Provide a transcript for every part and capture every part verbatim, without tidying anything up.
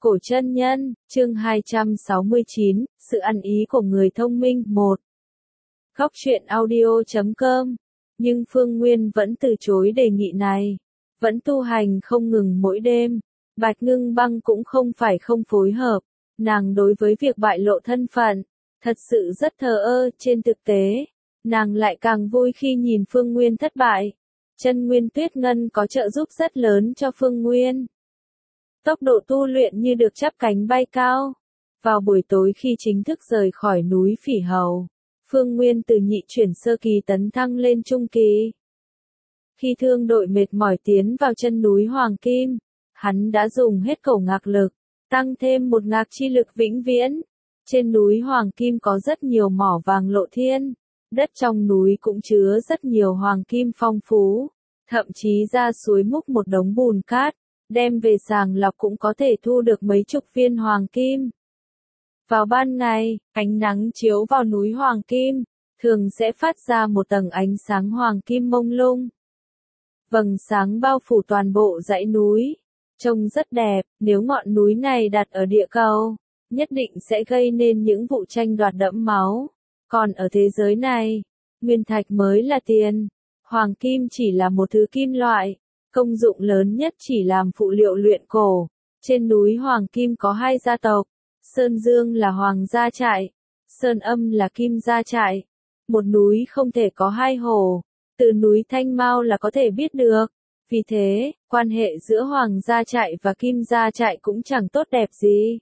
Cổ chân nhân, chương hai trăm sáu mươi chín, sự ăn ý của người thông minh, một. Góc truyện audio chấm com. Nhưng Phương Nguyên vẫn từ chối đề nghị này. Vẫn tu hành không ngừng mỗi đêm. Bạch Ngưng Băng cũng không phải không phối hợp. Nàng đối với việc bại lộ thân phận, thật sự rất thờ ơ. Trên thực tế, nàng lại càng vui khi nhìn Phương Nguyên thất bại. Chân Nguyên Tuyết Ngân có trợ giúp rất lớn cho Phương Nguyên. Tốc độ tu luyện như được chắp cánh bay cao. Vào buổi tối khi chính thức rời khỏi núi Phỉ Hầu, Phương Nguyên từ nhị chuyển sơ kỳ tấn thăng lên trung kỳ. Khi thương đội mệt mỏi tiến vào chân núi Hoàng Kim, hắn đã dùng hết cổ ngạc lực, tăng thêm một ngạc chi lực vĩnh viễn. Trên núi Hoàng Kim có rất nhiều mỏ vàng lộ thiên, đất trong núi cũng chứa rất nhiều hoàng kim phong phú, thậm chí ra suối múc một đống bùn cát, đem về sàng lọc cũng có thể thu được mấy chục viên hoàng kim. Vào ban ngày, ánh nắng chiếu vào núi Hoàng Kim, thường sẽ phát ra một tầng ánh sáng hoàng kim mông lung. Vầng sáng bao phủ toàn bộ dãy núi, trông rất đẹp. Nếu ngọn núi này đặt ở địa cầu, nhất định sẽ gây nên những vụ tranh đoạt đẫm máu. Còn ở thế giới này, nguyên thạch mới là tiền, hoàng kim chỉ là một thứ kim loại. Công dụng lớn nhất chỉ làm phụ liệu luyện cổ. Trên núi Hoàng Kim có hai gia tộc. Sơn Dương là Hoàng gia trại, Sơn Âm là Kim gia trại. Một núi không thể có hai hồ. Từ núi Thanh Mao là có thể biết được. Vì thế, quan hệ giữa Hoàng gia trại và Kim gia trại cũng chẳng tốt đẹp gì.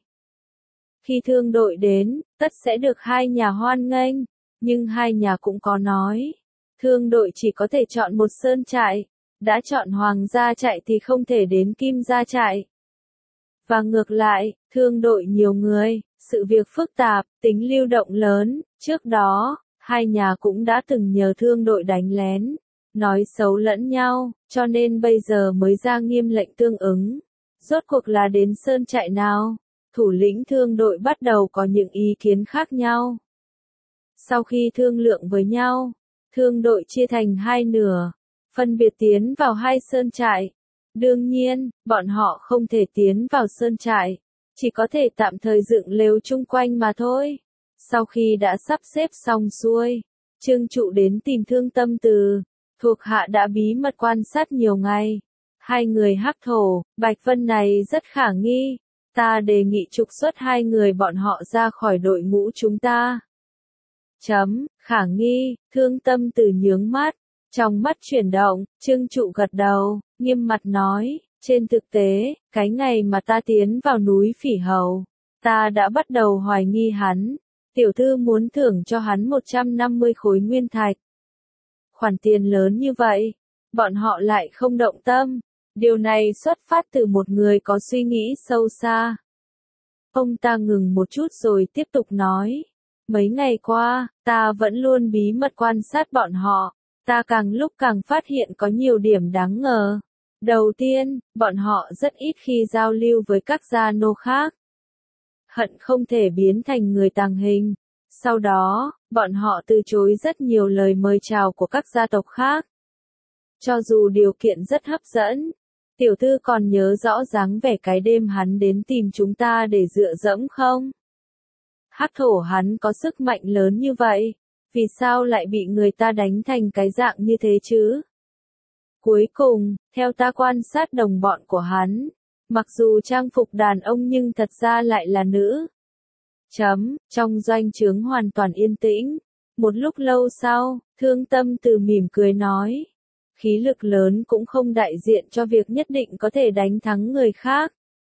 Khi thương đội đến, tất sẽ được hai nhà hoan nghênh. Nhưng hai nhà cũng có nói. Thương đội chỉ có thể chọn một sơn trại. Đã chọn Hoàng gia trại thì không thể đến Kim gia trại. Và ngược lại, thương đội nhiều người, sự việc phức tạp, tính lưu động lớn. Trước đó, hai nhà cũng đã từng nhờ thương đội đánh lén, nói xấu lẫn nhau, cho nên bây giờ mới ra nghiêm lệnh tương ứng. Rốt cuộc là đến sơn trại nào? Thủ lĩnh thương đội bắt đầu có những ý kiến khác nhau. Sau khi thương lượng với nhau, thương đội chia thành hai nửa, phân biệt tiến vào hai sơn trại. Đương nhiên, bọn họ không thể tiến vào sơn trại, chỉ có thể tạm thời dựng lều chung quanh mà thôi. Sau khi đã sắp xếp xong xuôi, Trương Trụ đến tìm Thương Tâm Từ, thuộc hạ đã bí mật quan sát nhiều ngày. Hai người Hắc Thổ, Bạch Vân này rất khả nghi, ta đề nghị trục xuất hai người bọn họ ra khỏi đội ngũ chúng ta. Chấm, khả nghi, Thương Tâm Từ nhướng mắt. Trong mắt chuyển động, Trương Trụ gật đầu, nghiêm mặt nói, trên thực tế, cái ngày mà ta tiến vào núi Phỉ Hầu, ta đã bắt đầu hoài nghi hắn. Tiểu thư muốn thưởng cho hắn một trăm năm mươi khối nguyên thạch. Khoản tiền lớn như vậy, bọn họ lại không động tâm. Điều này xuất phát từ một người có suy nghĩ sâu xa. Ông ta ngừng một chút rồi tiếp tục nói, mấy ngày qua, ta vẫn luôn bí mật quan sát bọn họ. Ta càng lúc càng phát hiện có nhiều điểm đáng ngờ. Đầu tiên, bọn họ rất ít khi giao lưu với các gia nô khác. Hận không thể biến thành người tàng hình. Sau đó, bọn họ từ chối rất nhiều lời mời chào của các gia tộc khác. Cho dù điều kiện rất hấp dẫn, tiểu thư còn nhớ rõ dáng vẻ cái đêm hắn đến tìm chúng ta để dựa dẫm không? Hắc Thổ hắn có sức mạnh lớn như vậy. Vì sao lại bị người ta đánh thành cái dạng như thế chứ? Cuối cùng, theo ta quan sát đồng bọn của hắn, mặc dù trang phục đàn ông nhưng thật ra lại là nữ. Chấm, trong doanh trướng hoàn toàn yên tĩnh. Một lúc lâu sau, Thương Tâm Từ mỉm cười nói, khí lực lớn cũng không đại diện cho việc nhất định có thể đánh thắng người khác.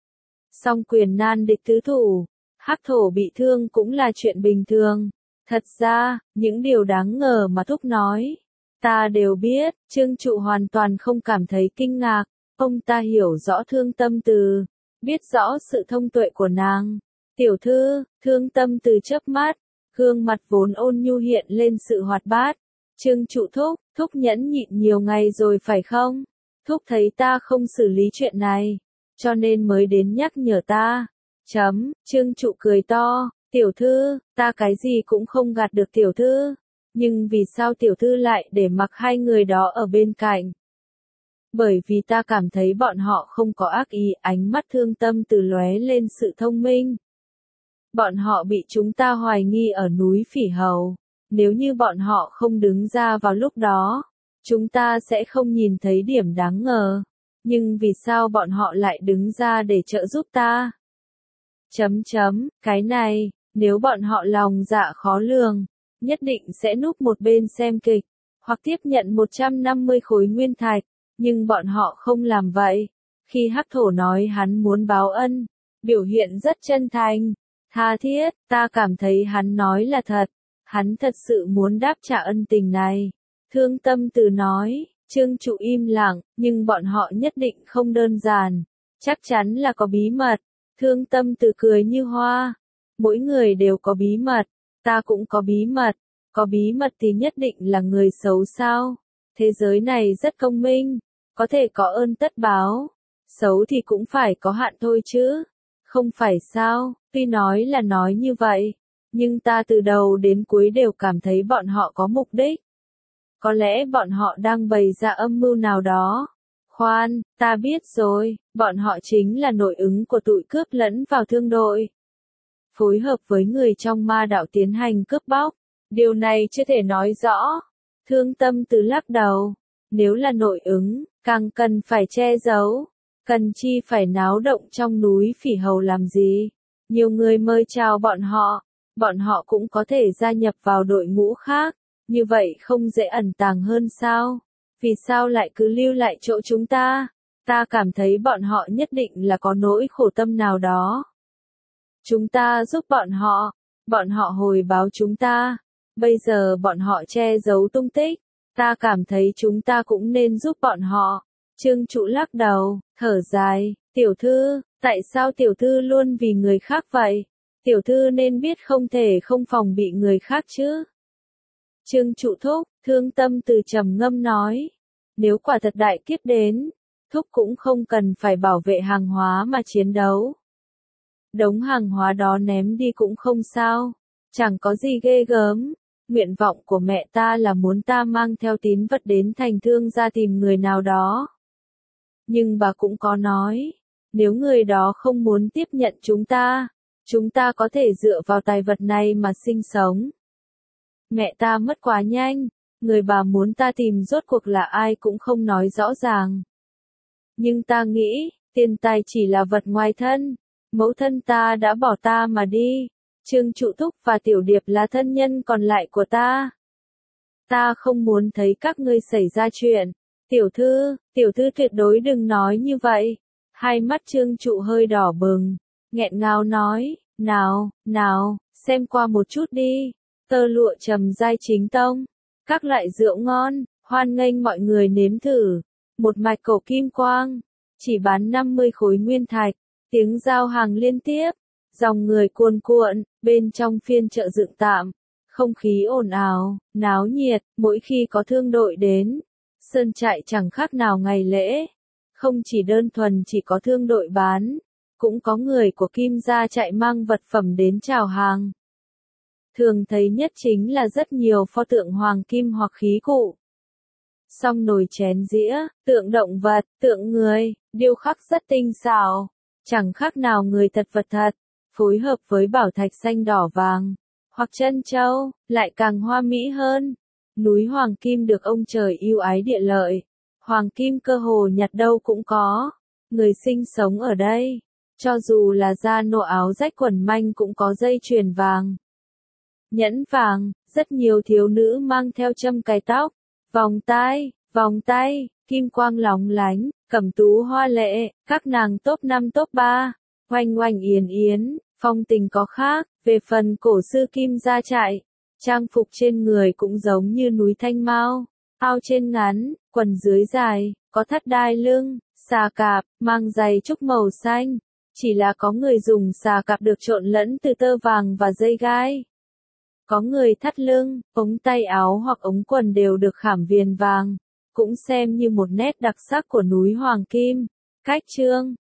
Song quyền nan địch tứ thủ, Hắc Thổ bị thương cũng là chuyện bình thường. Thật ra, những điều đáng ngờ mà Thúc nói, ta đều biết. Trương Trụ hoàn toàn không cảm thấy kinh ngạc. Ông ta hiểu rõ Thương Tâm Từ, biết rõ sự thông tuệ của nàng. Tiểu thư, Thương Tâm Từ chớp mắt, gương mặt vốn ôn nhu hiện lên sự hoạt bát. Trương Trụ thúc, Thúc nhẫn nhịn nhiều ngày rồi phải không? Thúc thấy ta không xử lý chuyện này, cho nên mới đến nhắc nhở ta. Chấm, Trương Trụ cười to. Tiểu thư, ta cái gì cũng không gạt được tiểu thư. Nhưng vì sao tiểu thư lại để mặc hai người đó ở bên cạnh? Bởi vì ta cảm thấy bọn họ không có ác ý, ánh mắt thương tâm từ lóe lên sự thông minh. Bọn họ bị chúng ta hoài nghi ở núi Phỉ Hầu. Nếu như bọn họ không đứng ra vào lúc đó, chúng ta sẽ không nhìn thấy điểm đáng ngờ. Nhưng vì sao bọn họ lại đứng ra để trợ giúp ta? Chấm chấm, cái này, nếu bọn họ lòng dạ khó lường, nhất định sẽ núp một bên xem kịch, hoặc tiếp nhận một trăm năm mươi khối nguyên thạch, nhưng bọn họ không làm vậy. Khi Hắc Thổ nói hắn muốn báo ân, biểu hiện rất chân thành, tha thiết, ta cảm thấy hắn nói là thật, hắn thật sự muốn đáp trả ân tình này. Thương Tâm Từ nói, Trương Trụ im lặng, nhưng bọn họ nhất định không đơn giản, chắc chắn là có bí mật. Thương Tâm Từ cười như hoa, mỗi người đều có bí mật, ta cũng có bí mật, có bí mật thì nhất định là người xấu sao? Thế giới này rất công minh, có thể có ơn tất báo, xấu thì cũng phải có hạn thôi chứ, không phải sao? Tuy nói là nói như vậy, nhưng ta từ đầu đến cuối đều cảm thấy bọn họ có mục đích. Có lẽ bọn họ đang bày ra âm mưu nào đó. Khoan, ta biết rồi, bọn họ chính là nội ứng của tụi cướp lẫn vào thương đội. Phối hợp với người trong ma đạo tiến hành cướp bóc. Điều này chưa thể nói rõ. Thương Tâm Từ lắc đầu. Nếu là nội ứng, càng cần phải che giấu. Cần chi phải náo động trong núi Phỉ Hầu làm gì? Nhiều người mời chào bọn họ. Bọn họ cũng có thể gia nhập vào đội ngũ khác. Như vậy không dễ ẩn tàng hơn sao? Vì sao lại cứ lưu lại chỗ chúng ta? Ta cảm thấy bọn họ nhất định là có nỗi khổ tâm nào đó. Chúng ta giúp bọn họ, bọn họ hồi báo chúng ta. Bây giờ bọn họ che giấu tung tích, ta cảm thấy chúng ta cũng nên giúp bọn họ. Trương Trụ lắc đầu, thở dài, tiểu thư, tại sao tiểu thư luôn vì người khác vậy? Tiểu thư nên biết không thể không phòng bị người khác chứ. Trương Trụ thúc, Thương Tâm Từ trầm ngâm nói. Nếu quả thật đại kiếp đến, thúc cũng không cần phải bảo vệ hàng hóa mà chiến đấu. Đống hàng hóa đó ném đi cũng không sao, chẳng có gì ghê gớm. Nguyện vọng của mẹ ta là muốn ta mang theo tín vật đến thành Thương ra tìm người nào đó. Nhưng bà cũng có nói, nếu người đó không muốn tiếp nhận chúng ta, chúng ta có thể dựa vào tài vật này mà sinh sống. Mẹ ta mất quá nhanh, người bà muốn ta tìm rốt cuộc là ai cũng không nói rõ ràng. Nhưng ta nghĩ, tiền tài chỉ là vật ngoài thân, mẫu thân ta đã bỏ ta mà đi, Trương Trụ thúc và Tiểu Điệp là thân nhân còn lại của ta. Ta không muốn thấy các ngươi xảy ra chuyện. Tiểu thư, tiểu thư tuyệt đối đừng nói như vậy. Hai mắt Trương Trụ hơi đỏ bừng, nghẹn ngào nói, nào, nào, xem qua một chút đi. Tơ lụa trầm giai chính tông, các loại rượu ngon, hoan nghênh mọi người nếm thử. Một mạch cổ kim quang, chỉ bán năm mươi khối nguyên thạch, tiếng giao hàng liên tiếp, dòng người cuồn cuộn, bên trong phiên chợ dựng tạm, không khí ồn ào, náo nhiệt, mỗi khi có thương đội đến, sơn trại chẳng khác nào ngày lễ. Không chỉ đơn thuần chỉ có thương đội bán, cũng có người của Kim gia chạy mang vật phẩm đến chào hàng. Thường thấy nhất chính là rất nhiều pho tượng hoàng kim hoặc khí cụ. Song nồi chén dĩa, tượng động vật, tượng người, điêu khắc rất tinh xảo, chẳng khác nào người thật vật thật, phối hợp với bảo thạch xanh đỏ vàng, hoặc trân châu, lại càng hoa mỹ hơn. Núi Hoàng Kim được ông trời yêu ái địa lợi, Hoàng Kim cơ hồ nhặt đâu cũng có, người sinh sống ở đây, cho dù là da nộ áo rách quần manh cũng có dây chuyền vàng. Nhẫn vàng, rất nhiều thiếu nữ mang theo châm cài tóc, vòng tai, vòng tay, kim quang lóng lánh, cẩm tú hoa lệ, các nàng top năm top ba, oanh oanh yến yến, phong tình có khác. Về phần cổ sư Kim gia trại, trang phục trên người cũng giống như núi Thanh Mao, áo trên ngắn, quần dưới dài, có thắt đai lưng, xà cạp, mang giày trúc màu xanh, chỉ là có người dùng xà cạp được trộn lẫn từ tơ vàng và dây gai. Có người thắt lưng, ống tay áo hoặc ống quần đều được khảm viền vàng, cũng xem như một nét đặc sắc của núi Hoàng Kim. Cách trương,